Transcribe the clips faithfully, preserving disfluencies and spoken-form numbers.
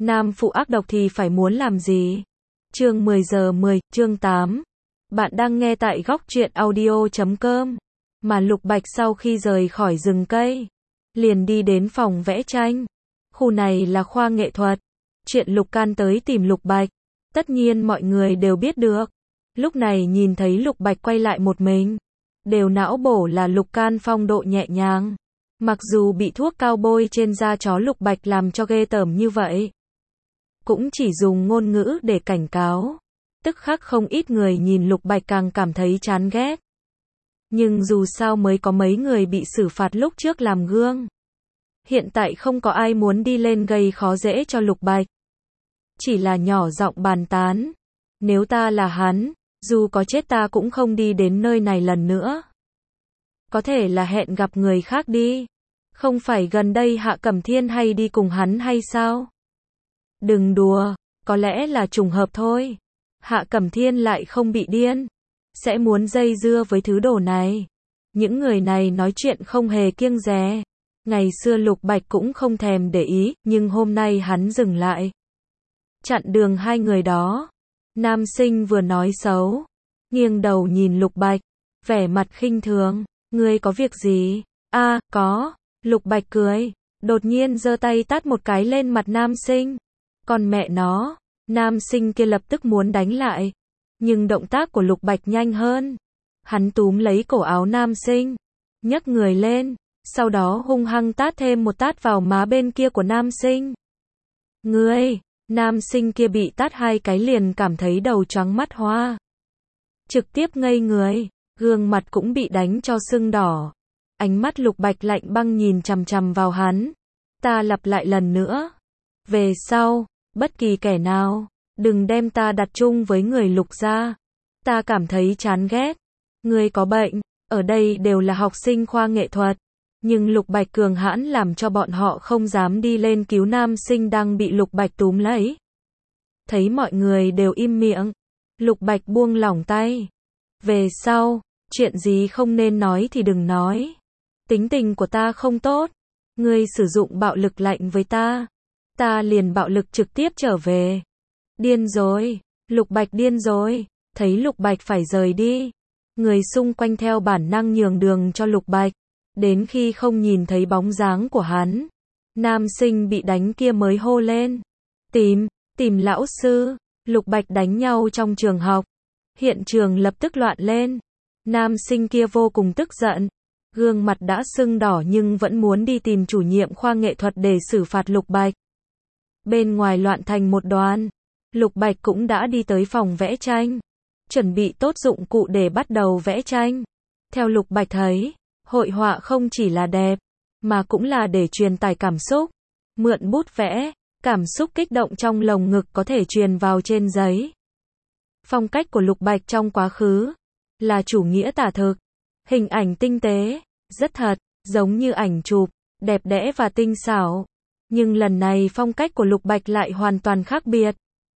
Nam phụ ác độc thì phải muốn làm gì? Chương mười giờ mười, chương tám. Bạn đang nghe tại góc truyện audio chấm com. Mà Lục Bạch sau khi rời khỏi rừng cây, liền đi đến phòng vẽ tranh. Khu này là khoa nghệ thuật. Chuyện Lục Can tới tìm Lục Bạch, tất nhiên mọi người đều biết được. Lúc này nhìn thấy Lục Bạch quay lại một mình, đều não bổ là Lục Can phong độ nhẹ nhàng. Mặc dù bị thuốc cao bôi trên da chó Lục Bạch làm cho ghê tởm như vậy, cũng chỉ dùng ngôn ngữ để cảnh cáo. Tức khắc không ít người nhìn Lục Bạch càng cảm thấy chán ghét. Nhưng dù sao mới có mấy người bị xử phạt lúc trước làm gương. Hiện tại không có ai muốn đi lên gây khó dễ cho Lục Bạch. Chỉ là nhỏ giọng bàn tán. Nếu ta là hắn, dù có chết ta cũng không đi đến nơi này lần nữa. Có thể là hẹn gặp người khác đi. Không phải gần đây Hạ Cẩm Thiên hay đi cùng hắn hay sao? Đừng đùa, có lẽ là trùng hợp thôi. Hạ Cẩm Thiên lại không bị điên, sẽ muốn dây dưa với thứ đồ này. Những người này nói chuyện không hề kiêng dè. Ngày xưa Lục Bạch cũng không thèm để ý, nhưng hôm nay hắn dừng lại, chặn đường hai người đó. Nam sinh vừa nói xấu, nghiêng đầu nhìn Lục Bạch, vẻ mặt khinh thường. Ngươi có việc gì? A, à, có. Lục Bạch cười, đột nhiên giơ tay tát một cái lên mặt nam sinh. Còn mẹ nó, nam sinh kia lập tức muốn đánh lại. Nhưng động tác của Lục Bạch nhanh hơn. Hắn túm lấy cổ áo nam sinh, nhấc người lên, sau đó hung hăng tát thêm một tát vào má bên kia của nam sinh. Ngươi, nam sinh kia bị tát hai cái liền cảm thấy đầu choáng mắt hoa. Trực tiếp ngây người, gương mặt cũng bị đánh cho sưng đỏ. Ánh mắt Lục Bạch lạnh băng nhìn chằm chằm vào hắn. Ta lặp lại lần nữa. Về sau, bất kỳ kẻ nào, đừng đem ta đặt chung với người Lục gia. Ta cảm thấy chán ghét. Ngươi có bệnh, ở đây đều là học sinh khoa nghệ thuật. Nhưng Lục Bạch cường hãn làm cho bọn họ không dám đi lên cứu nam sinh đang bị Lục Bạch túm lấy. Thấy mọi người đều im miệng, Lục Bạch buông lỏng tay. Về sau, chuyện gì không nên nói thì đừng nói. Tính tình của ta không tốt. Ngươi sử dụng bạo lực lạnh với ta, ta liền bạo lực trực tiếp trở về. Điên rồi, Lục Bạch điên rồi. Thấy Lục Bạch phải rời đi, người xung quanh theo bản năng nhường đường cho Lục Bạch. Đến khi không nhìn thấy bóng dáng của hắn, nam sinh bị đánh kia mới hô lên. Tìm, tìm lão sư. Lục Bạch đánh nhau trong trường học. Hiện trường lập tức loạn lên. Nam sinh kia vô cùng tức giận. Gương mặt đã sưng đỏ nhưng vẫn muốn đi tìm chủ nhiệm khoa nghệ thuật để xử phạt Lục Bạch. Bên ngoài loạn thành một đoàn. Lục Bạch cũng đã đi tới phòng vẽ tranh, chuẩn bị tốt dụng cụ để bắt đầu vẽ tranh. Theo Lục Bạch thấy, hội họa không chỉ là đẹp, mà cũng là để truyền tải cảm xúc. Mượn bút vẽ, cảm xúc kích động trong lồng ngực có thể truyền vào trên giấy. Phong cách của Lục Bạch trong quá khứ là chủ nghĩa tả thực, hình ảnh tinh tế, rất thật, giống như ảnh chụp, đẹp đẽ và tinh xảo. Nhưng lần này phong cách của Lục Bạch lại hoàn toàn khác biệt.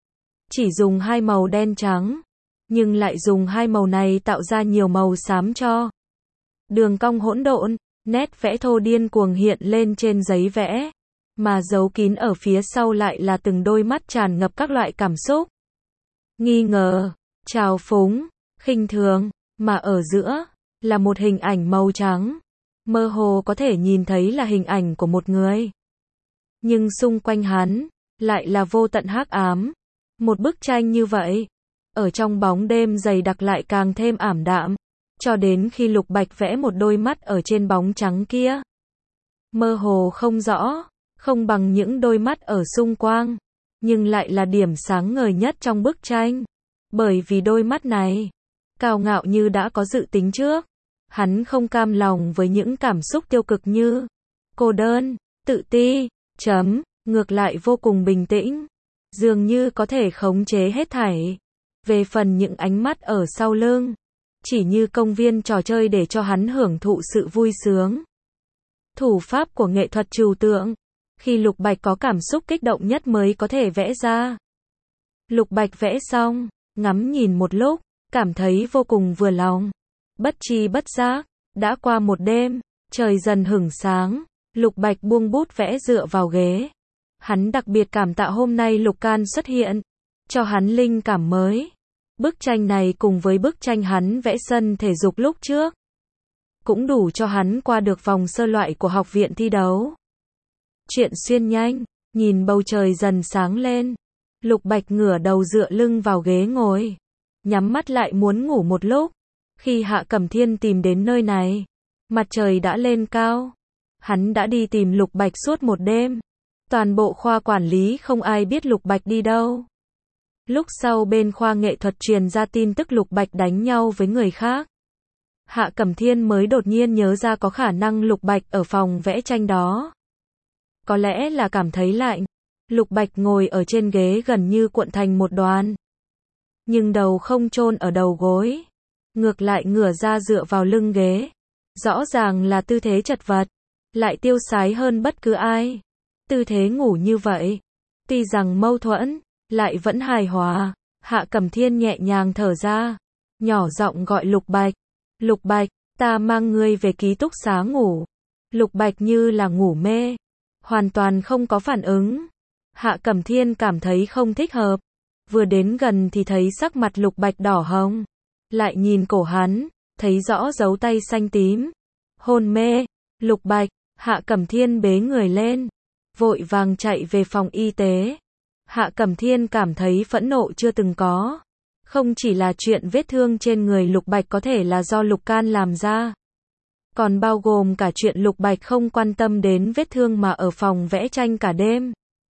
Chỉ dùng hai màu đen trắng, nhưng lại dùng hai màu này tạo ra nhiều màu xám cho. Đường cong hỗn độn, nét vẽ thô điên cuồng hiện lên trên giấy vẽ, mà giấu kín ở phía sau lại là từng đôi mắt tràn ngập các loại cảm xúc. Nghi ngờ, trào phúng, khinh thường, mà ở giữa là một hình ảnh màu trắng. Mơ hồ có thể nhìn thấy là hình ảnh của một người. Nhưng xung quanh hắn lại là vô tận hắc ám. Một bức tranh như vậy, ở trong bóng đêm dày đặc lại càng thêm ảm đạm. Cho đến khi Lục Bạch vẽ một đôi mắt ở trên bóng trắng kia. Mơ hồ không rõ, không bằng những đôi mắt ở xung quanh, nhưng lại là điểm sáng ngời nhất trong bức tranh. Bởi vì đôi mắt này, cao ngạo như đã có dự tính trước. Hắn không cam lòng với những cảm xúc tiêu cực như cô đơn, tự ti, chấm, ngược lại vô cùng bình tĩnh. Dường như có thể khống chế hết thảy. Về phần những ánh mắt ở sau lưng, chỉ như công viên trò chơi để cho hắn hưởng thụ sự vui sướng. Thủ pháp của nghệ thuật trừu tượng, khi Lục Bạch có cảm xúc kích động nhất mới có thể vẽ ra. Lục Bạch vẽ xong, ngắm nhìn một lúc, cảm thấy vô cùng vừa lòng. Bất tri bất giác, đã qua một đêm, trời dần hửng sáng, Lục Bạch buông bút vẽ dựa vào ghế. Hắn đặc biệt cảm tạ hôm nay Lục Can xuất hiện, cho hắn linh cảm mới. Bức tranh này cùng với bức tranh hắn vẽ sân thể dục lúc trước, cũng đủ cho hắn qua được vòng sơ loại của học viện thi đấu. Chuyện xuyên nhanh, nhìn bầu trời dần sáng lên. Lục Bạch ngửa đầu dựa lưng vào ghế ngồi, nhắm mắt lại muốn ngủ một lúc. Khi Hạ Cẩm Thiên tìm đến nơi này, mặt trời đã lên cao. Hắn đã đi tìm Lục Bạch suốt một đêm. Toàn bộ khoa quản lý không ai biết Lục Bạch đi đâu. Lúc sau bên khoa nghệ thuật truyền ra tin tức Lục Bạch đánh nhau với người khác. Hạ Cẩm Thiên mới đột nhiên nhớ ra có khả năng Lục Bạch ở phòng vẽ tranh đó. Có lẽ là cảm thấy lạnh, Lục Bạch ngồi ở trên ghế gần như cuộn thành một đoàn. Nhưng đầu không chôn ở đầu gối, ngược lại ngửa ra dựa vào lưng ghế. Rõ ràng là tư thế chật vật, lại tiêu sái hơn bất cứ ai. Tư thế ngủ như vậy, tuy rằng mâu thuẫn, lại vẫn hài hòa. Hạ Cẩm Thiên nhẹ nhàng thở ra, nhỏ giọng gọi Lục Bạch. Lục Bạch, ta mang ngươi về ký túc xá ngủ. Lục Bạch như là ngủ mê, hoàn toàn không có phản ứng. Hạ Cẩm Thiên cảm thấy không thích hợp. Vừa đến gần thì thấy sắc mặt Lục Bạch đỏ hồng. Lại nhìn cổ hắn, thấy rõ dấu tay xanh tím. Hôn mê. Lục Bạch, Hạ Cẩm Thiên bế người lên, vội vàng chạy về phòng y tế. Hạ Cẩm Thiên cảm thấy phẫn nộ chưa từng có. Không chỉ là chuyện vết thương trên người Lục Bạch có thể là do Lục Can làm ra, còn bao gồm cả chuyện Lục Bạch không quan tâm đến vết thương mà ở phòng vẽ tranh cả đêm.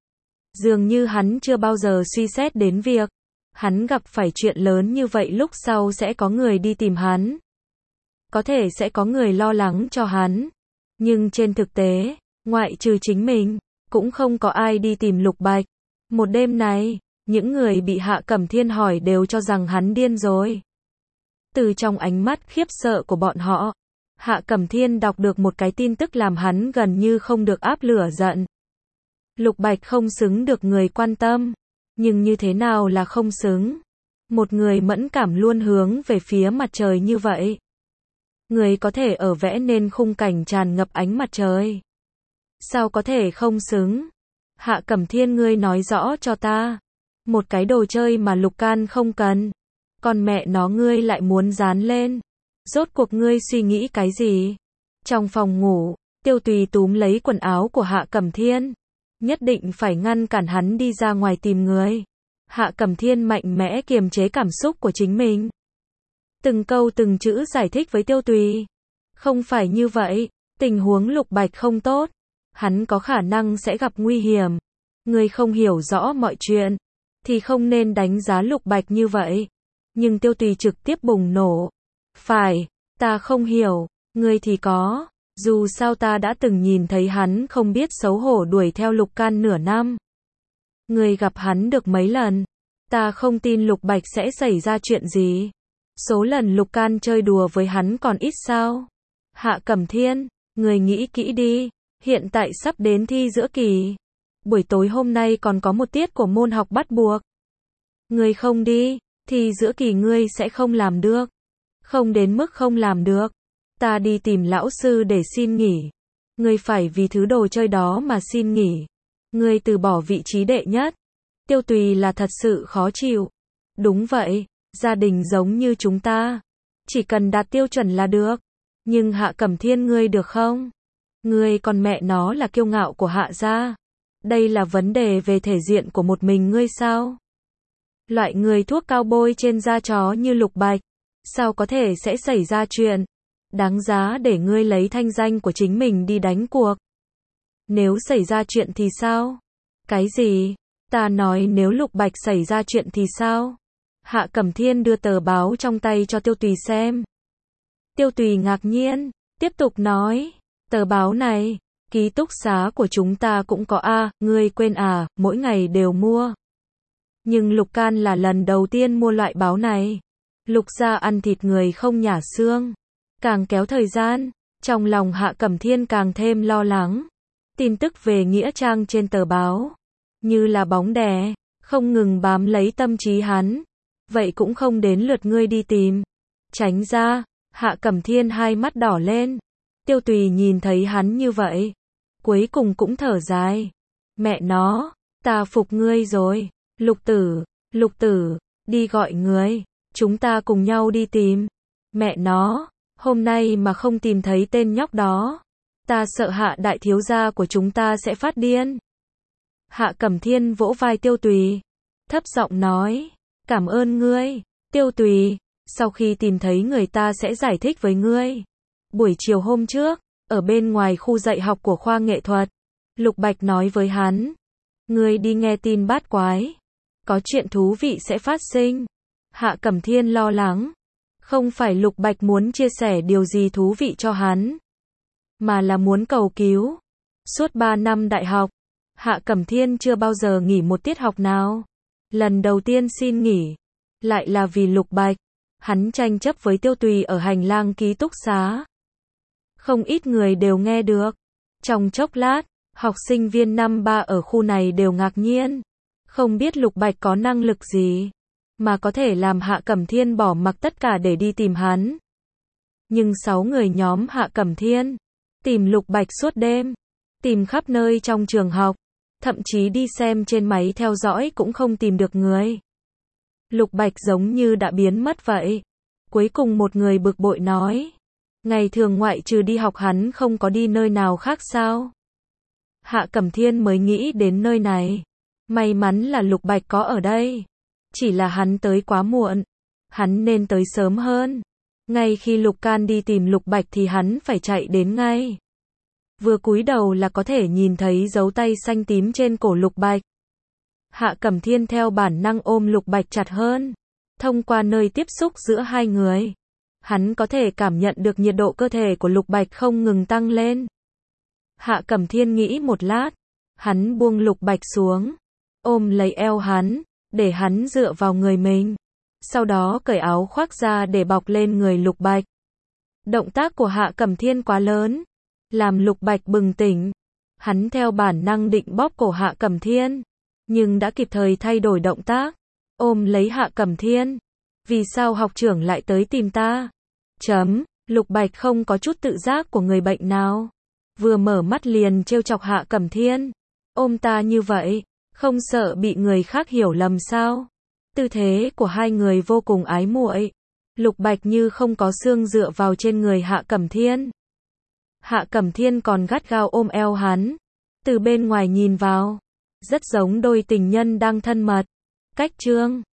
Dường như hắn chưa bao giờ suy xét đến việc hắn gặp phải chuyện lớn như vậy lúc sau sẽ có người đi tìm hắn. Có thể sẽ có người lo lắng cho hắn. Nhưng trên thực tế, ngoại trừ chính mình, cũng không có ai đi tìm Lục Bạch. Một đêm này, những người bị Hạ Cẩm Thiên hỏi đều cho rằng hắn điên rồi. Từ trong ánh mắt khiếp sợ của bọn họ, Hạ Cẩm Thiên đọc được một cái tin tức làm hắn gần như không được áp lửa giận. Lục Bạch không xứng được người quan tâm. Nhưng như thế nào là không xứng? Một người mẫn cảm luôn hướng về phía mặt trời như vậy. Người có thể ở vẽ nên khung cảnh tràn ngập ánh mặt trời. Sao có thể không xứng? Hạ Cẩm Thiên, ngươi nói rõ cho ta. Một cái đồ chơi mà Lục Can không cần, còn mẹ nó ngươi lại muốn dán lên. Rốt cuộc ngươi suy nghĩ cái gì? Trong phòng ngủ, Tiêu Tùy túm lấy quần áo của Hạ Cẩm Thiên. Nhất định phải ngăn cản hắn đi ra ngoài tìm người. Hạ Cẩm Thiên mạnh mẽ kiềm chế cảm xúc của chính mình. Từng câu từng chữ giải thích với Tiêu Tùy. Không phải như vậy, tình huống Lục Bạch không tốt. Hắn có khả năng sẽ gặp nguy hiểm. Ngươi không hiểu rõ mọi chuyện, thì không nên đánh giá Lục Bạch như vậy. Nhưng Tiêu Tùy trực tiếp bùng nổ. Phải, ta không hiểu, ngươi thì có. Dù sao ta đã từng nhìn thấy hắn không biết xấu hổ đuổi theo Lục Can nửa năm. Ngươi gặp hắn được mấy lần. Ta không tin Lục Bạch sẽ xảy ra chuyện gì. Số lần Lục Can chơi đùa với hắn còn ít sao? Hạ Cẩm Thiên, ngươi nghĩ kỹ đi. Hiện tại sắp đến thi giữa kỳ. Buổi tối hôm nay còn có một tiết của môn học bắt buộc. Ngươi không đi, thì giữa kỳ ngươi sẽ không làm được. Không đến mức không làm được. Ta đi tìm lão sư để xin nghỉ. Ngươi phải vì thứ đồ chơi đó mà xin nghỉ. Ngươi từ bỏ vị trí đệ nhất. Tiêu Tùy là thật sự khó chịu. Đúng vậy, gia đình giống như chúng ta. Chỉ cần đạt tiêu chuẩn là được. Nhưng Hạ Cẩm Thiên, ngươi được không? Ngươi còn mẹ nó là kiêu ngạo của Hạ gia. Đây là vấn đề về thể diện của một mình ngươi sao? Loại người thuốc cao bôi trên da chó như Lục Bạch, sao có thể sẽ xảy ra chuyện đáng giá để ngươi lấy thanh danh của chính mình đi đánh cuộc? Nếu xảy ra chuyện thì sao? Cái gì? Ta nói nếu Lục Bạch xảy ra chuyện thì sao? Hạ Cẩm Thiên đưa tờ báo trong tay cho Tiêu Tùy xem. Tiêu Tùy ngạc nhiên, tiếp tục nói, tờ báo này, ký túc xá của chúng ta cũng có a, ngươi quên à, mỗi ngày đều mua. Nhưng Lục Can là lần đầu tiên mua loại báo này. Lục gia ăn thịt người không nhả xương. Càng kéo thời gian, trong lòng Hạ Cẩm Thiên càng thêm lo lắng. Tin tức về nghĩa trang trên tờ báo, như là bóng đè, không ngừng bám lấy tâm trí hắn. Vậy cũng không đến lượt ngươi đi tìm. Tránh ra. Hạ Cẩm Thiên hai mắt đỏ lên. Tiêu Tùy nhìn thấy hắn như vậy, cuối cùng cũng thở dài. Mẹ nó, ta phục ngươi rồi. Lục tử, lục tử, đi gọi người. Chúng ta cùng nhau đi tìm. Mẹ nó, hôm nay mà không tìm thấy tên nhóc đó, ta sợ Hạ đại thiếu gia của chúng ta sẽ phát điên. Hạ Cẩm Thiên vỗ vai Tiêu Tùy, thấp giọng nói, cảm ơn ngươi, Tiêu Tùy, sau khi tìm thấy người ta sẽ giải thích với ngươi. Buổi chiều hôm trước, ở bên ngoài khu dạy học của khoa nghệ thuật, Lục Bạch nói với hắn, ngươi đi nghe tin bát quái, có chuyện thú vị sẽ phát sinh. Hạ Cẩm Thiên lo lắng, không phải Lục Bạch muốn chia sẻ điều gì thú vị cho hắn, mà là muốn cầu cứu. Suốt ba năm đại học, Hạ Cẩm Thiên chưa bao giờ nghỉ một tiết học nào. Lần đầu tiên xin nghỉ, lại là vì Lục Bạch. Hắn tranh chấp với Tiêu Tùy ở hành lang ký túc xá. Không ít người đều nghe được. Trong chốc lát, học sinh viên năm ba ở khu này đều ngạc nhiên. Không biết Lục Bạch có năng lực gì, mà có thể làm Hạ Cẩm Thiên bỏ mặc tất cả để đi tìm hắn. Nhưng sáu người nhóm Hạ Cẩm Thiên tìm Lục Bạch suốt đêm, tìm khắp nơi trong trường học, thậm chí đi xem trên máy theo dõi cũng không tìm được người. Lục Bạch giống như đã biến mất vậy. Cuối cùng một người bực bội nói, ngày thường ngoại trừ đi học hắn không có đi nơi nào khác sao? Hạ Cẩm Thiên mới nghĩ đến nơi này. May mắn là Lục Bạch có ở đây. Chỉ là hắn tới quá muộn. Hắn nên tới sớm hơn. Ngay khi Lục Can đi tìm Lục Bạch thì hắn phải chạy đến ngay. Vừa cúi đầu là có thể nhìn thấy dấu tay xanh tím trên cổ Lục Bạch. Hạ Cẩm Thiên theo bản năng ôm Lục Bạch chặt hơn. Thông qua nơi tiếp xúc giữa hai người, hắn có thể cảm nhận được nhiệt độ cơ thể của Lục Bạch không ngừng tăng lên. Hạ Cẩm Thiên nghĩ một lát, hắn buông Lục Bạch xuống, ôm lấy eo hắn, để hắn dựa vào người mình. Sau đó cởi áo khoác ra để bọc lên người Lục Bạch. Động tác của Hạ Cẩm Thiên quá lớn, làm Lục Bạch bừng tỉnh. Hắn theo bản năng định bóp cổ Hạ Cẩm Thiên, nhưng đã kịp thời thay đổi động tác, ôm lấy Hạ Cẩm Thiên. Vì sao học trưởng lại tới tìm ta? Chấm, Lục Bạch không có chút tự giác của người bệnh nào. Vừa mở mắt liền trêu chọc Hạ Cẩm Thiên. Ôm ta như vậy, không sợ bị người khác hiểu lầm sao? Tư thế của hai người vô cùng ái muội. Lục Bạch như không có xương dựa vào trên người Hạ Cẩm Thiên. Hạ Cẩm Thiên còn gắt gao ôm eo hắn. Từ bên ngoài nhìn vào, rất giống đôi tình nhân đang thân mật. Cách chương